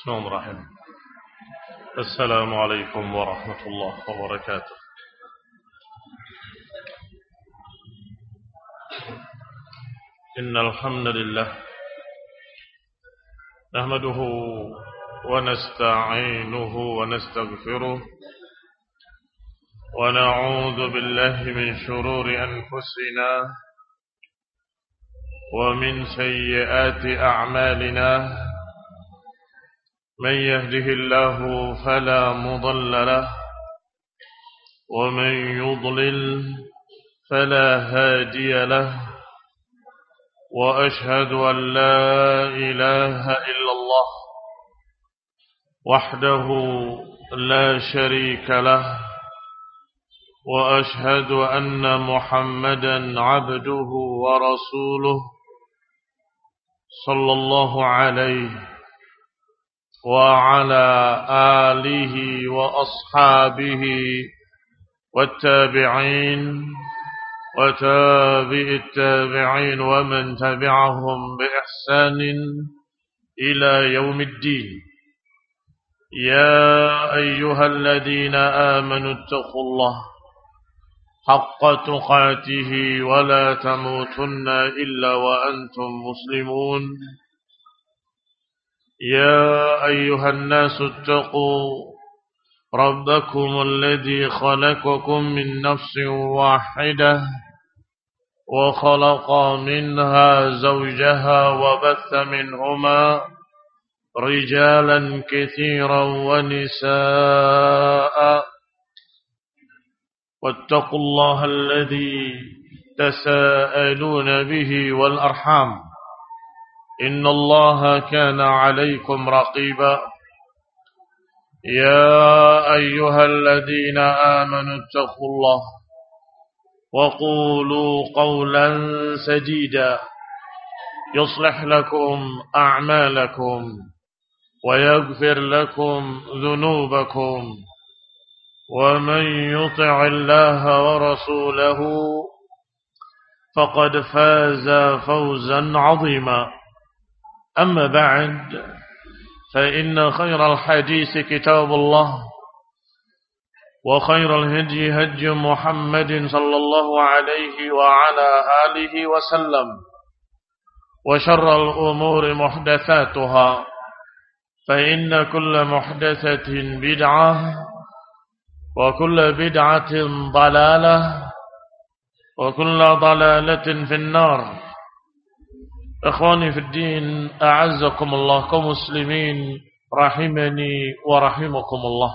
Bismillahirrahmanirrahim. Assalamualaikum warahmatullahi wabarakatuh. Innal hamdalillah nahmaduhu wa nasta'inuhu wa nastaghfiruh wa na'udzu billahi min shururi anfusina wa min sayyiati a'malina. من يهده الله فلا مضل له ومن يضلل فلا هادي له وأشهد أن لا إله إلا الله وحده لا شريك له وأشهد أن محمدا عبده ورسوله صلى الله عليه وعلى آله وأصحابه والتابعين وتابع التابعين ومن تبعهم بإحسان إلى يوم الدين. يا أيها الذين آمنوا اتقوا الله حق تقاته ولا تموتن إلا وأنتم مسلمون. يا أيها الناس اتقوا ربكم الذي خلقكم من نفس واحدة وخلق منها زوجها وبث منهما رجالا كثيرا ونساء واتقوا الله الذي تساءلون به والأرحام إن الله كان عليكم رقيبا. يا أيها الذين آمنوا اتقوا الله وقولوا قولا سديدا يصلح لكم أعمالكم ويغفر لكم ذنوبكم ومن يطع الله ورسوله فقد فاز فوزا عظيما. أما بعد فإن خير الحديث كتاب الله وخير الهدي هدي محمد صلى الله عليه وعلى آله وسلم وشر الأمور محدثاتها فإن كل محدثة بدعة وكل بدعة ضلالة وكل ضلالة في النار. Ikhwani fid din, a'azzakumullah, kaum muslimin rahimani wa rahimakumullah.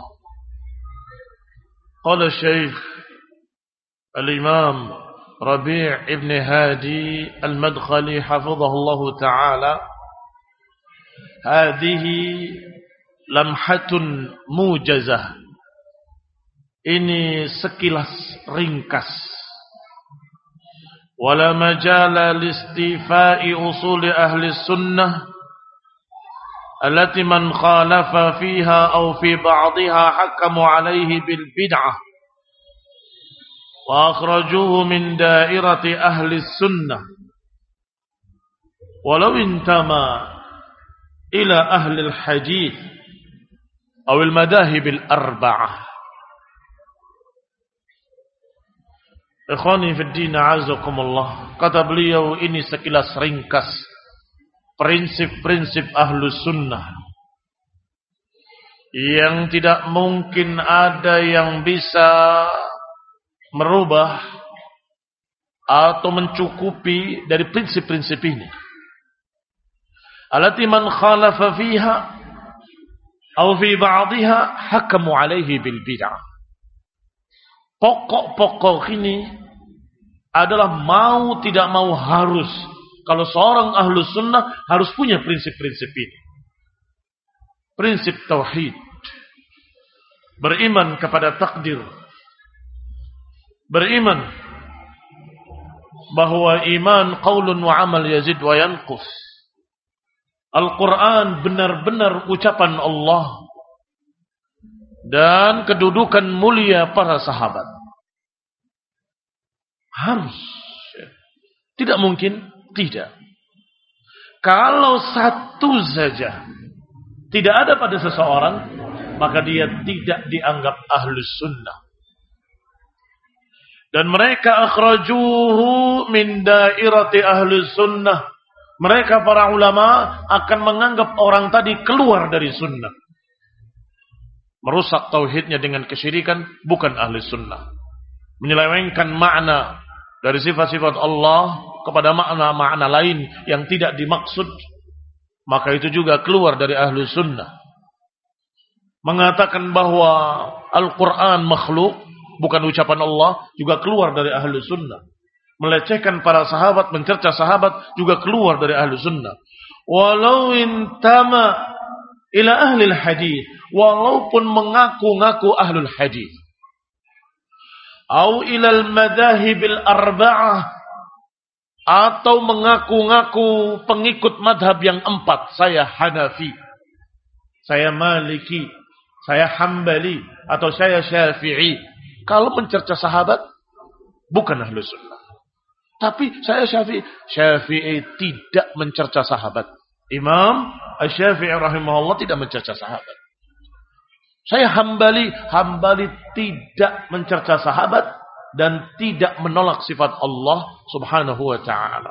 Qala Syekh Al-Imam Rabi' ibn Hadi Al-Madkhali hafizahullah ta'ala, hadhihi lamhatun mujazah. Ini sekilas ringkas. ولا مجال لاستيفاء أصول أهل السنة التي من خالف فيها أو في بعضها حكموا عليه بالبدعة وأخرجوه من دائرة أهل السنة ولو انتمى إلى أهل الحديث أو المذاهب الأربعة. Ikhwani fiddin, a'azakumullah. Kata beliau, ini sekilas ringkas prinsip-prinsip ahlus sunnah yang tidak mungkin ada yang bisa merubah atau mencukupi dari prinsip-prinsip ini. Allati man khalafa fiha aw fi ba'dihha hakamu alaihi bil bid'ah. Pokok-pokok ini adalah mau tidak mau harus. Kalau seorang ahlus sunnah harus punya prinsip-prinsip ini. Prinsip tauhid. Beriman kepada takdir. Beriman bahwa iman qaulun wa amal yazid wa yanqus. Al-Quran benar-benar ucapan Allah dan kedudukan mulia para sahabat. Harus. Tidak mungkin tidak. Kalau satu saja tidak ada pada seseorang, maka dia tidak dianggap ahlus sunnah. Dan mereka akhrajuhu min dairati ahlus sunnah. Mereka para ulama akan menganggap orang tadi keluar dari sunnah. Merusak tauhidnya dengan kesyirikan, bukan ahli sunnah. Menyelewengkan makna dari sifat-sifat Allah kepada makna-makna lain yang tidak dimaksud, maka itu juga keluar dari ahli sunnah. Mengatakan bahwa Al-Quran makhluk, bukan ucapan Allah, juga keluar dari ahli sunnah. Melecehkan para sahabat, mencerca sahabat, juga keluar dari ahli sunnah. Walau intama ila ahlil hadis, walaupun mengaku-ngaku ahlul hadis. Au ilal madhahibil arba'ah, atau mengaku-ngaku pengikut madhab yang 4. Saya Hanafi, saya Maliki, saya Hambali, atau saya Syafi'i. Kalau mencerca sahabat, bukan ahlu sunnah. Tapi saya Syafi'i. Syafi'i tidak mencerca sahabat. Imam Asy-Syafi'i rahimahullah tidak mencerca sahabat. Saya Hambali. Hambali tidak mencerca sahabat dan tidak menolak sifat Allah subhanahu wa ta'ala.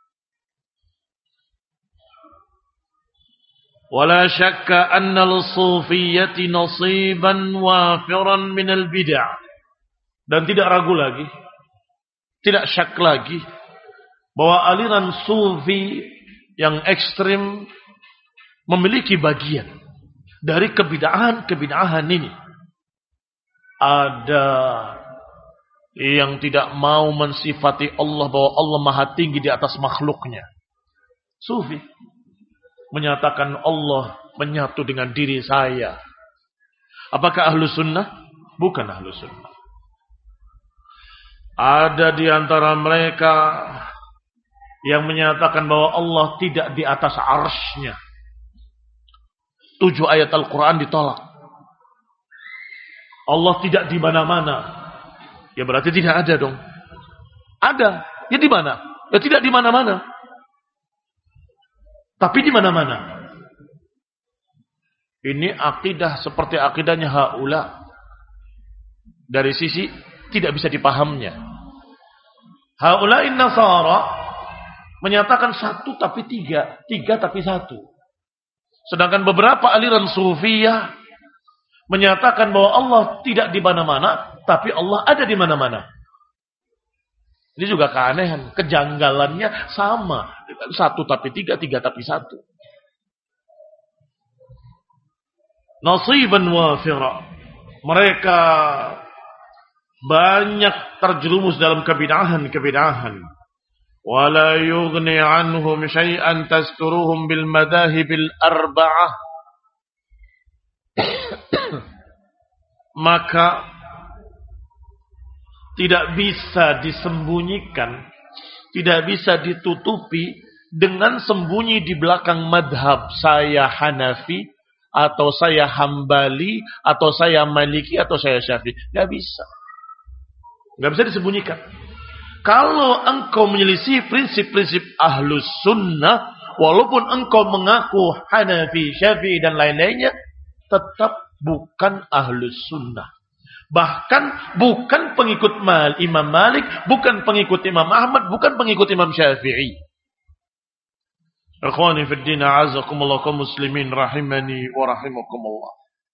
Wala syakka anna al-sufiyyati nasiban wafiran minal bid'ah. Dan tidak ragu lagi, tidak syak lagi, bahwa aliran sufi yang ekstrim memiliki bagian dari kebid'ahan ini. Ada yang tidak mau mensifati Allah bahwa Allah maha tinggi di atas makhluknya. Sufi menyatakan Allah menyatu dengan diri saya. Apakah ahlu sunnah? Bukan ahlu sunnah. Ada di antara mereka yang menyatakan bahwa Allah tidak di atas arsy-Nya. 7 ayat Al-Quran ditolak. Allah tidak di mana-mana. Ya berarti tidak ada dong. Ada. Ya di mana? Ya tidak di mana-mana. Tapi di mana-mana. Ini akidah seperti akidahnya haula. Dari sisi tidak bisa dipahamnya. Haula'in Nasara menyatakan 1 tapi 3, 3 tapi 1. Sedangkan beberapa aliran Sufiyah menyatakan bahwa Allah tidak di mana-mana, tapi Allah ada di mana-mana. Ini juga keanehan, kejanggalannya sama. 1 tapi 3, 3 tapi 1. Nasiban wafira. Mereka banyak terjerumus dalam kebid'ahan. Wala yughni anhum syai'an tasturuhum bil madhahibil arba'ah. Maka tidak bisa disembunyikan, tidak bisa ditutupi dengan sembunyi di belakang madhab saya Hanafi, atau saya Hambali, atau saya Maliki, atau saya Syafi'i. Tidak bisa. Nggak bisa disembunyikan. Kalau engkau menyelisih prinsip-prinsip ahlus sunnah, walaupun engkau mengaku Hanafi, Syafi'i dan lain-lainnya, tetap bukan ahlus sunnah. Bahkan bukan pengikut Imam Malik, bukan pengikut Imam Ahmad, bukan pengikut Imam Syafi'i. Ikhwani fid din, a'azakumullah kaum muslimin rahimani wa rahimakumullah.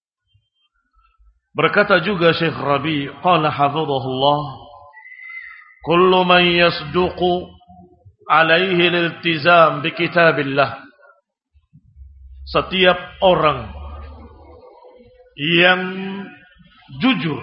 Berkata juga Syekh Rabi, qala hafizahullah, kullu man yasduqu alaihi al-iltizam bi kitabillah. Setiap orang yang jujur,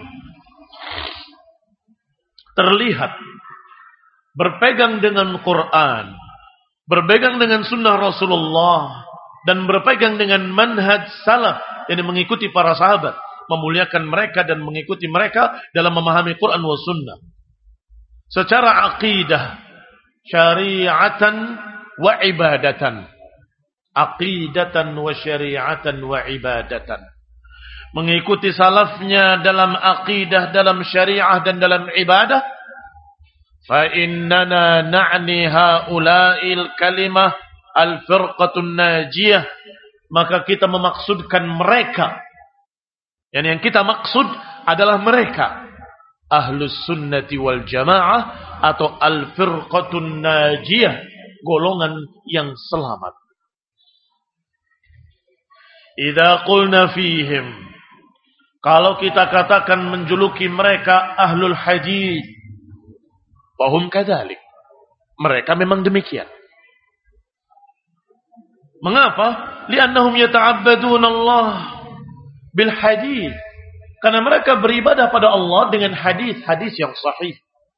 terlihat berpegang dengan Quran, berpegang dengan sunnah Rasulullah, dan berpegang dengan manhaj salaf, yang mengikuti para sahabat, memuliakan mereka dan mengikuti mereka dalam memahami Quran wa sunnah secara aqidah, syariatan wa ibadatan. Aqidatan wa syariatan wa ibadatan. Mengikuti salafnya dalam aqidah, dalam syariah dan dalam ibadah. Fa innana na'ni haula'il kalimah al-firqatun najiyah maka kita memaksudkan mereka. Yang kita maksud adalah mereka Ahlus Sunnati wal Jamaah atau Al-Firqatun Najiyah, golongan yang selamat. Idza qulna fihim, kalau kita katakan menjuluki mereka Ahlul Hadis, fahum kadzalik, mereka memang demikian. Mengapa? Li'annahum yata'abbaduna Allah bil hadis. Karena mereka beribadah pada Allah dengan hadis-hadis yang sahih.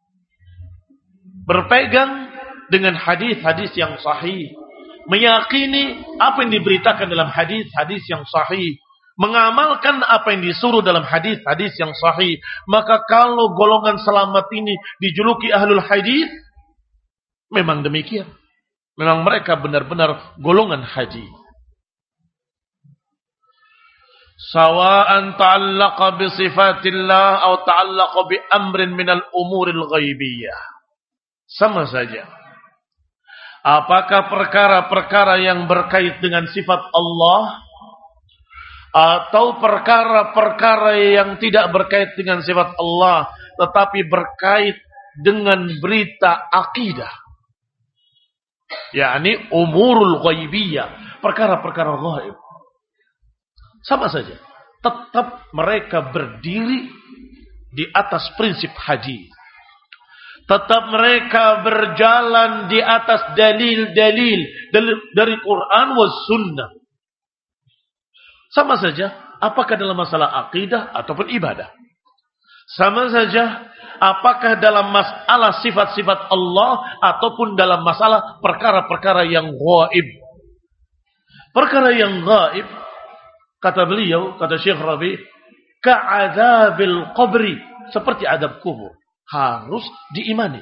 Berpegang dengan hadis-hadis yang sahih. Meyakini apa yang diberitakan dalam hadis-hadis yang sahih. Mengamalkan apa yang disuruh dalam hadis-hadis yang sahih. Maka kalau golongan selamat ini dijuluki Ahlul Hadis, memang demikian. Memang mereka benar-benar golongan hadis. Sawa'an ta'allaqa bi sifatillah atau ta'allaqa bi amrin minal umuril ghaibiyah. Sama saja. Apakah perkara-perkara yang berkait dengan sifat Allah atau perkara-perkara yang tidak berkait dengan sifat Allah tetapi berkait dengan berita akidah. yakni umurul ghaibiyah, perkara-perkara gaib. Sama saja, tetap mereka berdiri di atas prinsip hadis. Tetap mereka berjalan di atas dalil-dalil dari Quran was sunnah. Sama saja, apakah dalam masalah akidah ataupun ibadah. Sama saja, apakah dalam masalah sifat-sifat Allah ataupun dalam masalah perkara-perkara yang gaib. Perkara yang gaib, kata beliau, kata Syekh Rabi, ka'adzabil qabri, seperti adab kubur. Harus diimani.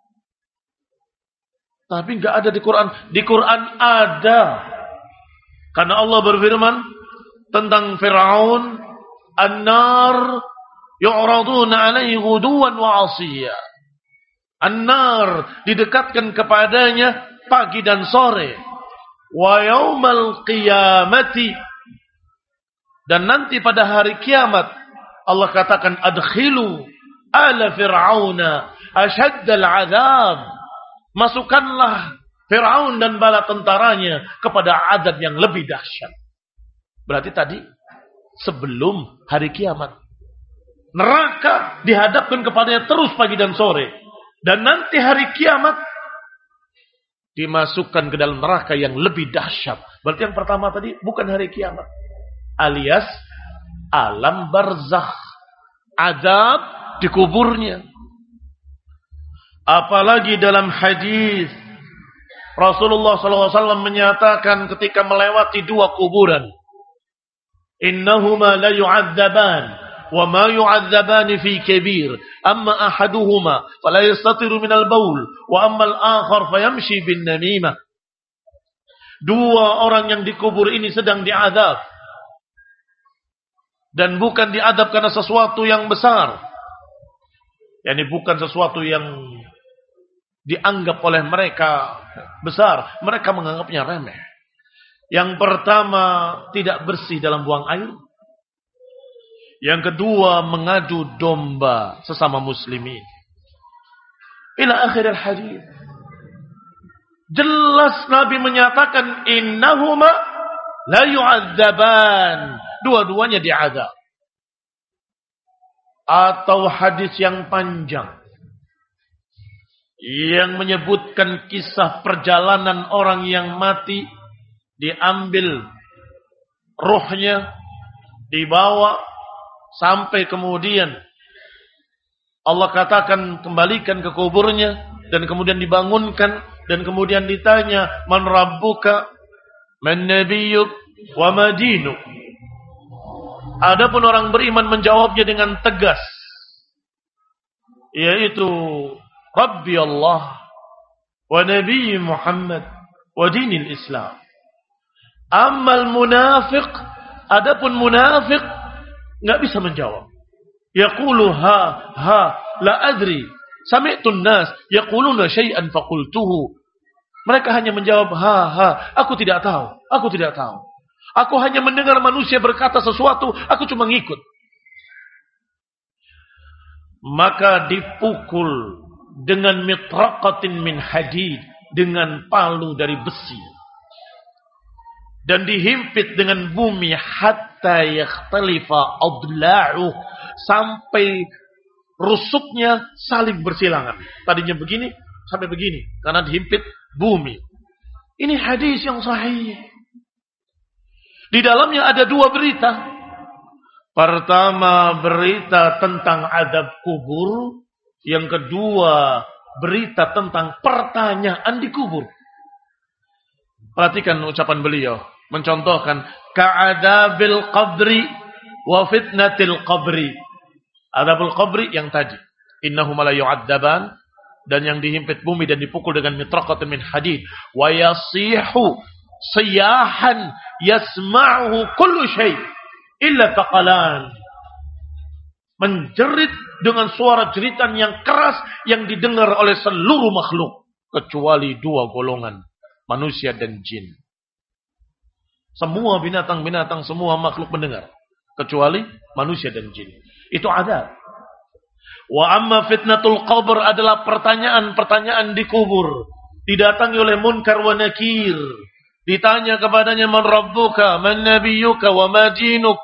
Tapi enggak ada di Quran. Di Quran ada. Karena Allah berfirman tentang Fir'aun, an-nar yu'raduna 'alaihi ghuduwan wa 'ashiyya. An-nar didekatkan kepadanya pagi dan sore. Wa yaumal qiyamati, dan nanti pada hari kiamat Allah katakan adkhilu ala fir'auna ashaddal azab. Masukkanlah Fir'aun dan bala tentaranya kepada azab yang lebih dahsyat. Berarti tadi sebelum hari kiamat. Neraka dihadapkan kepadanya terus pagi dan sore. Dan nanti hari kiamat dimasukkan ke dalam neraka yang lebih dahsyat. Berarti yang pertama tadi bukan hari kiamat, alias alam barzakh, azab di kuburnya. Apalagi dalam hadis Rasulullah SAW menyatakan ketika melewati dua kuburan, innahuma la yu'adzaban wa ma yu'adzaban fi kabir, amma ahaduhuma fala yastatiru minal baul wa amma al-akhar fayamshi bin namimah. Dua orang yang dikubur ini sedang diazab, dan bukan diadab karena sesuatu yang besar. Yani bukan sesuatu yang dianggap oleh mereka besar. Mereka menganggapnya remeh. Yang pertama, tidak bersih dalam buang air. Yang kedua, mengadu domba sesama muslimin. Ila akhir al-hadis. Jelas Nabi menyatakan innahuma la yu'adzaban. Dua-duanya diazab. Atau hadis yang panjang yang menyebutkan kisah perjalanan orang yang mati, diambil ruhnya, dibawa sampai kemudian Allah katakan kembalikan ke kuburnya, dan kemudian dibangunkan, dan kemudian ditanya man rabbuka man nabiyyuk wa ma dinuk. Adapun orang beriman menjawabnya dengan tegas, yaitu Rabbi Allah wa Nabi Muhammad wa dinil Islam. Ammal munafiq, adapun munafik enggak bisa menjawab. Yaqulu ha la adri, sami'tu an-nas yaquluna syai'an faqultuhu. Mereka hanya menjawab ha, aku tidak tahu, aku tidak tahu. Aku hanya mendengar manusia berkata sesuatu, aku cuma ngikut. Maka dipukul dengan mitraqatin min hadid, dengan palu dari besi. Dan dihimpit dengan bumi hatta yakhtalifa adla'uh, sampai rusuknya saling bersilangan. Tadinya begini sampai begini karena dihimpit bumi. Ini hadis yang sahih. Di dalamnya ada dua berita. Pertama, berita tentang azab kubur. Yang kedua, berita tentang pertanyaan di kubur. Perhatikan ucapan beliau. Mencontohkan, ka'adabil qabri wa fitnatil qabri. Azabul qabri yang tadi. Innahuma la yu'adzaban. Dan yang dihimpit bumi dan dipukul dengan mitraqatin min hadid. Wa yasihu siyahan yasma'uhu kullu syai' illa taqalan. Menjerit dengan suara jeritan yang keras yang didengar oleh seluruh makhluk kecuali dua golongan, manusia dan jin. Semua binatang-binatang, semua makhluk mendengar kecuali manusia dan jin. Itu ada. Wa amma fitnatul qabr adalah pertanyaan-pertanyaan di kubur. Didatangi oleh munkar wa nakir. Ditanya kepadanya, man rabbuka, man nabiyyuka, wa ma dinuk.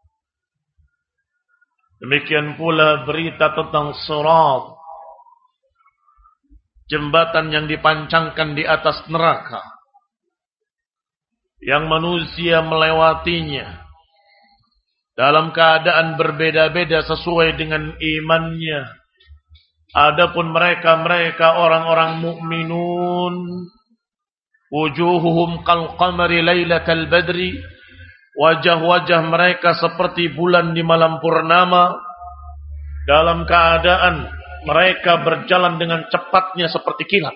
Demikian pula berita tentang sirat, jembatan yang dipancangkan di atas neraka, yang manusia melewatinya dalam keadaan berbeda-beda sesuai dengan imannya. Adapun mereka orang-orang mukminun, wujuhuhum kal qamari lailatal badri, wajah-wajah mereka seperti bulan di malam purnama, dalam keadaan mereka berjalan dengan cepatnya seperti kilat.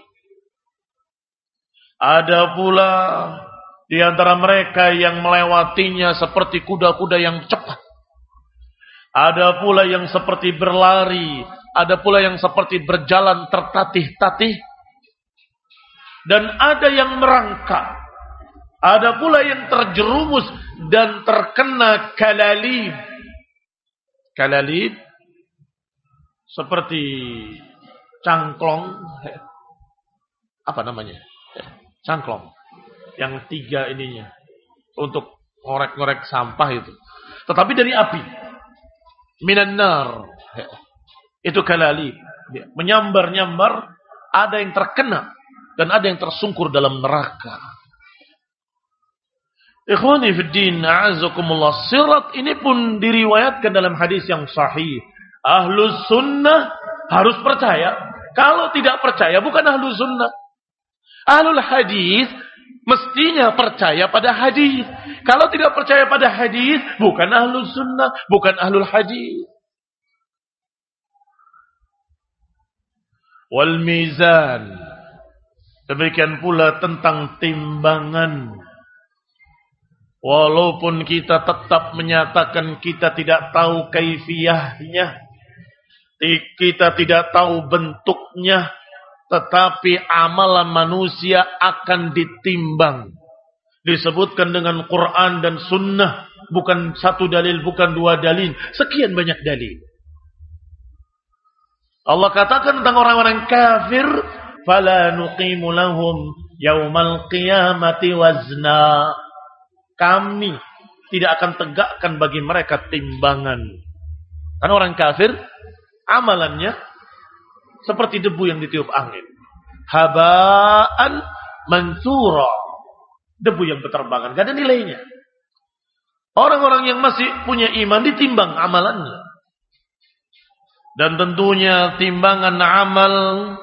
Ada pula di antara mereka yang melewatinya seperti kuda-kuda yang cepat. Ada pula yang seperti berlari, ada pula yang seperti berjalan tertatih-tatih, dan ada yang merangkak. Ada pula yang terjerumus dan terkena kalalib. Kalalib seperti cangklong. Apa namanya? Cangklong. Yang tiga ininya. Untuk ngorek-ngorek sampah itu. Tetapi dari api. Minan nar. Itu kalalib. Menyambar-nyambar. Ada yang terkena. Dan ada yang tersungkur dalam neraka. Ikhwani fiddin, a'azakumullah. Sirat ini pun diriwayatkan dalam hadis yang sahih. Ahlus sunnah harus percaya. Kalau tidak percaya bukan ahlus sunnah. Ahlul hadis mestinya percaya pada hadis. Kalau tidak percaya pada hadis bukan ahlus sunnah, bukan ahlul hadis. Wal mizan. Demikian pula tentang timbangan. Walaupun kita tetap menyatakan kita tidak tahu kaifiyahnya, kita tidak tahu bentuknya, tetapi amalan manusia akan ditimbang. Disebutkan dengan Quran dan Sunnah, bukan satu dalil, bukan dua dalil, sekian banyak dalil. Allah katakan tentang orang-orang kafir, fala nuqimu lahum yaumal qiyamati wazna. Kami tidak akan tegakkan bagi mereka timbangan. Karena orang kafir, amalannya seperti debu yang ditiup angin. Habaan mansura. Debu yang berterbangan, gak ada nilainya. Orang-orang yang masih punya iman ditimbang amalannya. Dan tentunya timbangan amal,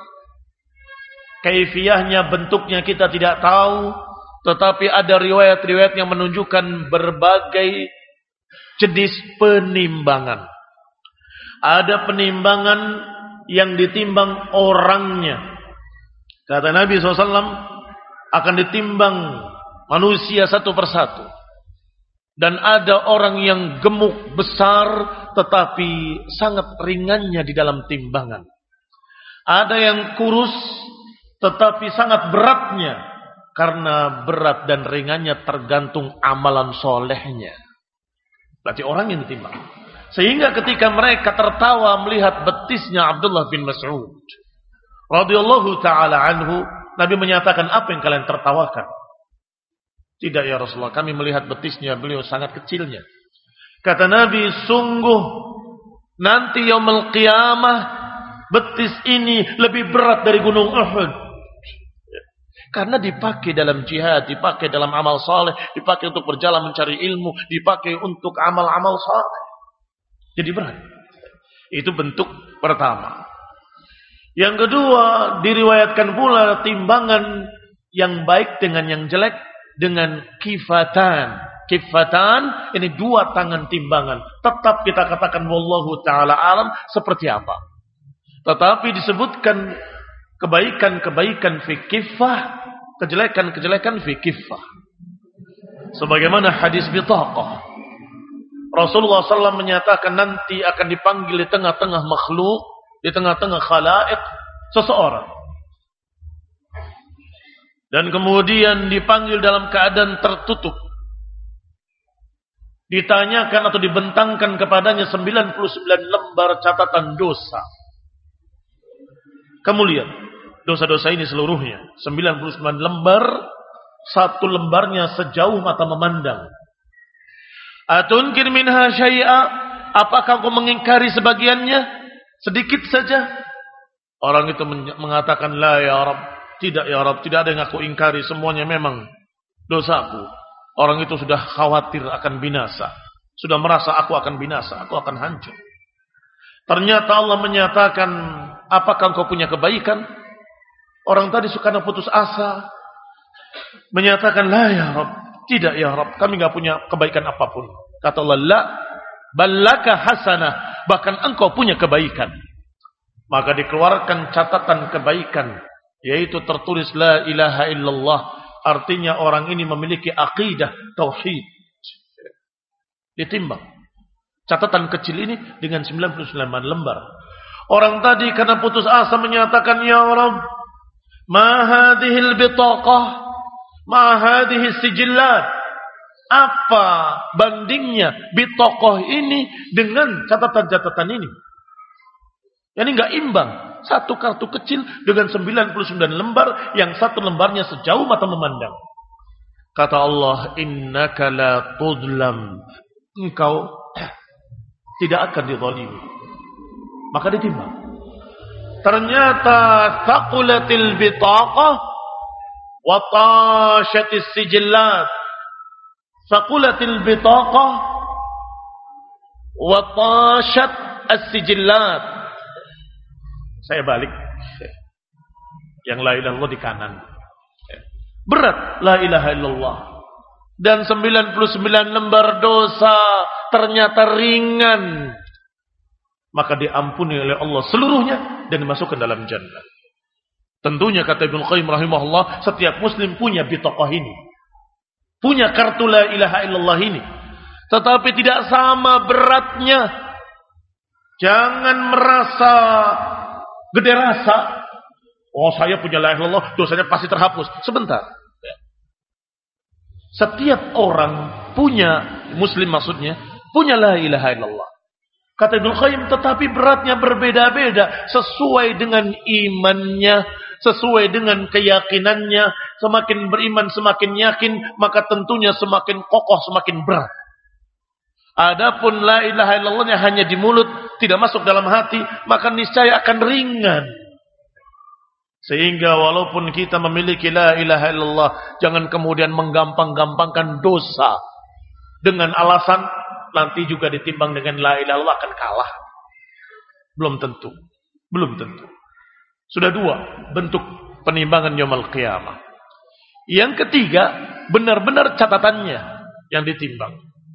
kaifiyahnya, bentuknya kita tidak tahu. Tetapi ada riwayat-riwayat yang menunjukkan berbagai jenis penimbangan. Ada penimbangan yang ditimbang orangnya. Kata Nabi SAW, akan ditimbang manusia satu persatu. Dan ada orang yang gemuk besar, tetapi sangat ringannya di dalam timbangan. Ada yang kurus, tetapi sangat beratnya Karena berat dan ringannya tergantung amalan solehnya. Berarti orang yang ditimbang. Sehingga ketika mereka tertawa melihat betisnya Abdullah bin Mas'ud radhiyallahu ta'ala anhu, Nabi menyatakan, apa yang kalian tertawakan? Tidak ya Rasulullah, kami melihat betisnya beliau sangat kecilnya. Kata Nabi, sungguh nanti yaumul qiyamah betis ini lebih berat dari gunung Uhud. Karena dipakai dalam jihad, dipakai dalam amal saleh, dipakai untuk berjalan mencari ilmu, dipakai untuk amal-amal saleh. Jadi berat. Itu bentuk pertama. Yang kedua, diriwayatkan pula timbangan yang baik dengan yang jelek dengan kifatan. Kifatan ini dua tangan timbangan. Tetap kita katakan wallahu ta'ala alam seperti apa. Tetapi disebutkan kebaikan-kebaikan fi kiffah, kejelekan-kejelekan fi kiffah. Sebagaimana hadis bitaqah. Rasulullah SAW menyatakan nanti akan dipanggil di tengah-tengah makhluk, di tengah-tengah khalaik seseorang. Dan kemudian dipanggil dalam keadaan tertutup. Ditanyakan atau dibentangkan kepadanya 99 lembar catatan dosa. Kamu lihat, dosa-dosa ini seluruhnya 99 lembar, satu lembarnya sejauh mata memandang. Atunkir minha syai'a, apakah kau mengingkari sebagiannya? Sedikit saja. Orang itu mengatakan, la ya Rabb, tidak ya Rabb, tidak ada yang aku ingkari, semuanya memang dosaku. Orang itu sudah khawatir akan binasa, sudah merasa aku akan binasa, aku akan hancur. Ternyata Allah menyatakan, apakah kau punya kebaikan? Orang tadi suka putus asa, menyatakan, la ya Rabb, tidak ya Rabb, kami enggak punya kebaikan apapun. Kata Allah, la, ballaka hasanah, bahkan engkau punya kebaikan. Maka dikeluarkan catatan kebaikan, yaitu tertulis la ilaha illallah. Artinya orang ini memiliki akidah tauhid. Ditimbang. Catatan kecil ini dengan 99 lembar. Orang tadi karena putus asa menyatakan, ya Rabb, ma hadhil bitaqah, ma hadhis sijillat. Apa bandingnya bitaqah ini dengan catatan-catatan ini? Yani enggak imbang. Satu kartu kecil dengan 99 lembar, yang satu lembarnya sejauh mata memandang. Kata Allah, innaka la tudlam. Engkau tidak akan dizalimi. Maka ditimbang. Ternyata thaqulatil bitaqah wa tashatis sijillat. Thaqulatil bitaqah wa tashat as-sijillat. Saya balik. Yang la ilaha illallah di kanan. Berat la ilaha illallah. Dan 99 lembar dosa ternyata ringan. Maka diampuni oleh Allah seluruhnya dan dimasukkan dalam jannah. Tentunya kata Ibnu Qayyim rahimahullah, setiap muslim punya bitaqah ini. Punya kartu la ilaha illallah ini. Tetapi tidak sama beratnya. Jangan merasa gede rasa. Oh, saya punya la ilaha illallah, dosanya pasti terhapus. Sebentar. Setiap orang punya, muslim maksudnya, punya la ilaha illallah. Kata Ibnu Qayyim, tetapi beratnya berbeda-beda sesuai dengan imannya, sesuai dengan keyakinannya. Semakin beriman, semakin yakin, maka tentunya semakin kokoh, semakin berat. Adapun la ilaha illallahnya hanya di mulut, tidak masuk dalam hati, maka niscaya akan ringan. Sehingga walaupun kita memiliki la ilaha illallah, jangan kemudian menggampang-gampangkan dosa dengan alasan nanti juga ditimbang dengan la ilaha illallah akan kalah. Belum tentu. Belum tentu. Sudah dua bentuk penimbangan yaumul qiyamah. Yang ketiga, benar-benar catatannya yang ditimbang.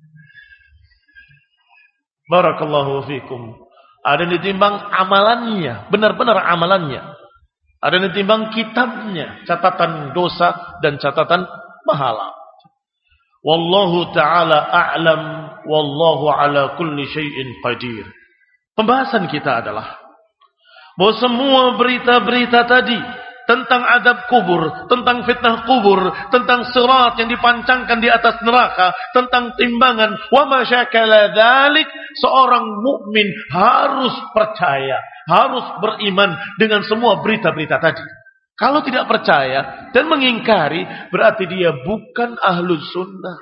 Barakallahu fikum. Ada yang ditimbang amalannya, benar-benar amalannya. Ada yang ditimbang kitabnya, catatan dosa dan catatan pahala. Wallahu ta'ala a'lam, wallahu ala kulli syai'in qadir. Pembahasan kita adalah bahwa semua berita-berita tadi tentang adab kubur, tentang fitnah kubur, tentang sirat yang dipancangkan di atas neraka, tentang timbangan, wa ma syakala dzalik, seorang mukmin harus percaya, harus beriman dengan semua berita-berita tadi. Kalau tidak percaya dan mengingkari, berarti dia bukan ahlus sunnah.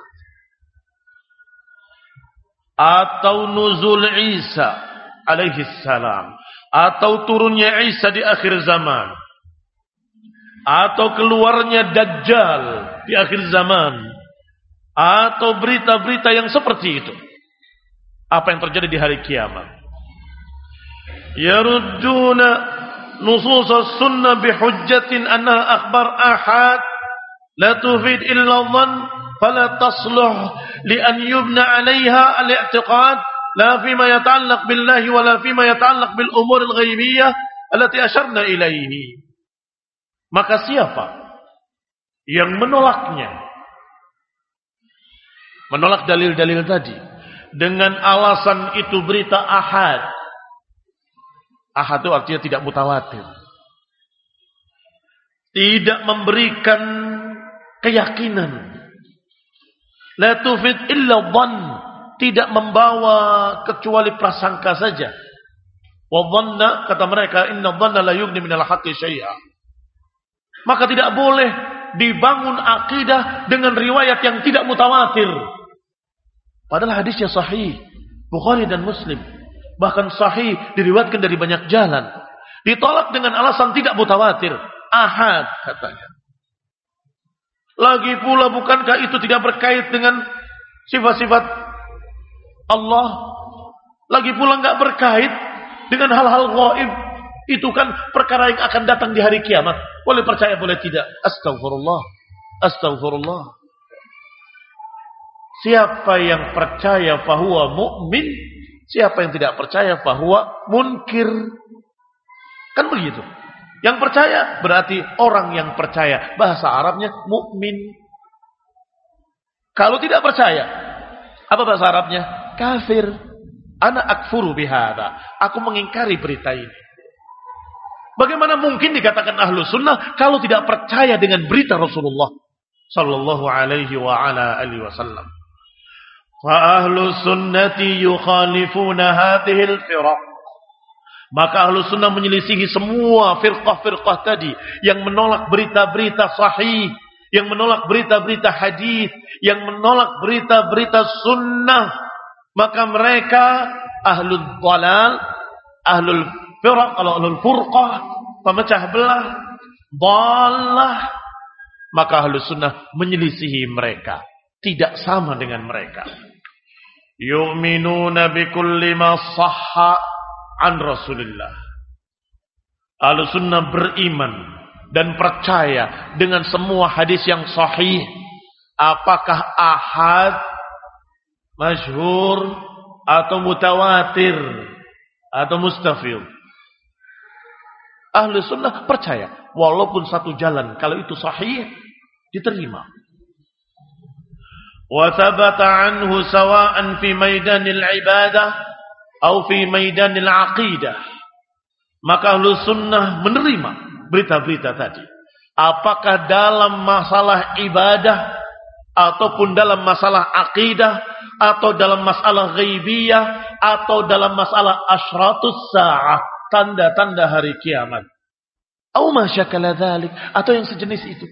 Atau nuzul Isa alaihi salam, atau turunnya Isa di akhir zaman, atau keluarnya Dajjal di akhir zaman, atau berita-berita yang seperti itu. Apa yang terjadi di hari kiamat? Yarudduna nusus as-sunnah bihujjatin annaha akhbar ahad la tufid illa dhann fala tasluh li an yubna 'alayha al-i'tiqad la fima yata'allaq billahi wa la fima yata'allaq bil umur al-ghaibiyah allati asharna ilaihi. Maka siapa yang menolaknya, menolak dalil-dalil tadi dengan alasan itu berita ahad. Ahad itu artinya tidak mutawatir, tidak memberikan keyakinan. La tufid illa dhann, tidak membawa kecuali prasangka saja. Wa dhanna, kata mereka, inna dhanna la yughni minal haqqi syai'a. Maka tidak boleh dibangun akidah dengan riwayat yang tidak mutawatir. Padahal hadisnya sahih, Bukhari dan Muslim, bahkan sahih diriwayatkan dari banyak jalan. Ditolak dengan alasan tidak mutawatir, ahad katanya. Lagi pula bukankah itu tidak berkait dengan sifat-sifat Allah? Lagi pula enggak berkait dengan hal-hal gaib. Itu kan perkara yang akan datang di hari kiamat. Boleh percaya, boleh tidak. Astaghfirullah. Astaghfirullah. Siapa yang percaya fahuwa mu'min, siapa yang tidak percaya fahuwa munkir. Kan begitu. Yang percaya berarti orang yang percaya. Bahasa Arabnya mukmin. Kalau tidak percaya, apa bahasa Arabnya? Kafir. Ana akfuru bihada. Aku mengingkari berita ini. Bagaimana mungkin dikatakan ahlu sunnah kalau tidak percaya dengan berita Rasulullah sallallahu alaihi wa ala alihi wasallam? Fa ahlu sunnati yukhalifuna hadhihi al-firaq. Maka ahlu sunnah menyelisihi semua firqah-firqah tadi yang menolak berita-berita sahih, yang menolak berita-berita hadis, yang menolak berita-berita sunnah. Maka mereka ahlul dhalal, ahlul firqah, kalau ahlul furqah, pemecah belah, dhalah, maka ahlus sunnah menyelisihi mereka, tidak sama dengan mereka. Yu'minuna bikulli ma sahha an Rasulillah. Ahlus sunnah beriman dan percaya dengan semua hadis yang sahih, apakah ahad, masyhur, atau mutawatir, atau mustafid. Ahli sunnah percaya, walaupun satu jalan, kalau itu sahih, diterima. Wa thabata anhu sawa'an fi maidanil ibadah atau fi maidanil aqidah. Maka ahli sunnah menerima berita-berita tadi. Apakah dalam masalah ibadah, ataupun dalam masalah aqidah, atau dalam masalah ghaibiyah, atau dalam masalah asyratus sa'ah, tanda-tanda hari kiamat. Au ma syakala dzalik, atau yang sejenis itu.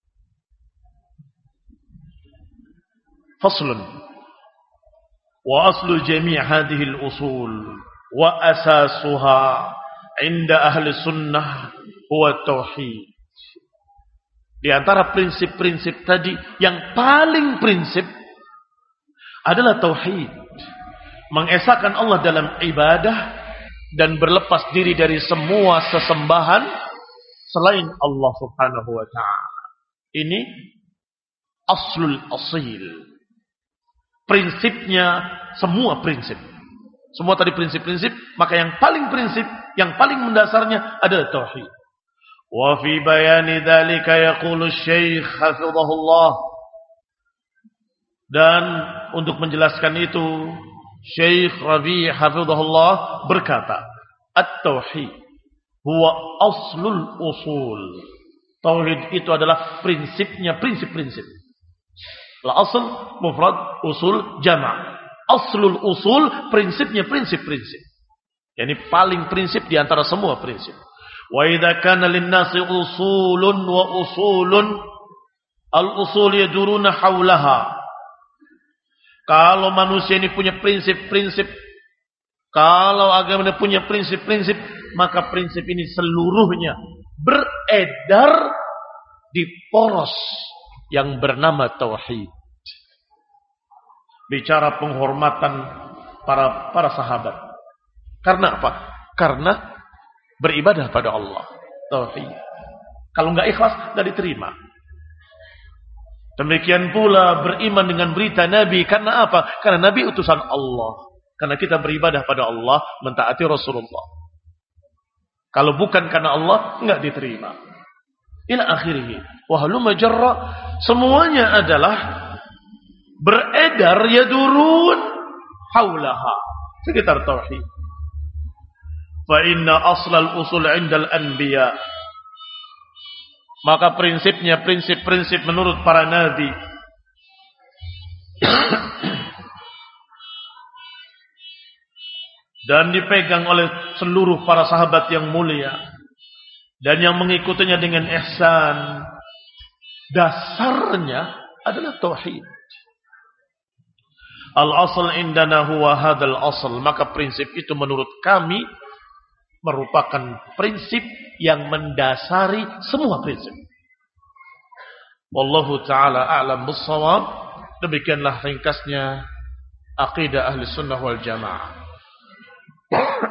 Faslun. Wa aslu jami' hadhihi al-usul wa asasuha 'inda ahli sunnah huwa tauhid. Di antara prinsip-prinsip tadi yang paling prinsip adalah tauhid. Mengesahkan Allah dalam ibadah dan berlepas diri dari semua sesembahan selain Allah Subhanahu wa ta'ala. Ini aslul asil. Prinsipnya semua prinsip. Semua tadi prinsip-prinsip, maka yang paling prinsip, yang paling mendasarnya adalah tauhid. Wa fi bayani dzalika yaqulu Syekh hafizahullah. Dan untuk menjelaskan itu, Syekh Rabi' hafizahullah berkata, at-tauhid huwa aslul usul. Tauhid itu adalah prinsipnya, prinsip-prinsip. Al-asl, mufrad, usul, jama'. Aslul usul, prinsipnya, prinsip-prinsip. Yani paling prinsip di antara semua prinsip. Wa idza kana lin-nasi usulun wa usulun, al-usul yaduruna haulaha. Kalau manusia ini punya prinsip-prinsip, kalau agama ini punya prinsip-prinsip, maka prinsip ini seluruhnya beredar di poros yang bernama tauhid. Bicara penghormatan para sahabat. Karena apa? Karena beribadah pada Allah. Tauhid. Kalau enggak ikhlas, enggak diterima. Demikian pula beriman dengan berita Nabi. Karena apa? Karena Nabi utusan Allah. Karena kita beribadah pada Allah, mentaati Rasulullah. Kalau bukan karena Allah, enggak diterima. Ila akhirih. Wahaluma jarra, semuanya adalah beredar yadurun haulaha, sekitar tauhid. Fa inna aslal usul 'indal anbiya. Maka prinsipnya prinsip-prinsip menurut para nabi. Dan dipegang oleh seluruh para sahabat yang mulia dan yang mengikutinya dengan ihsan. Dasarnya adalah tauhid. Al-asl indana huwa hadzal asl. Maka prinsip itu menurut kami merupakan prinsip yang mendasari semua prinsip. Wallahu ta'ala a'lam bis-shawab. Demikianlah ringkasnya aqidah ahli sunnah wal jamaah.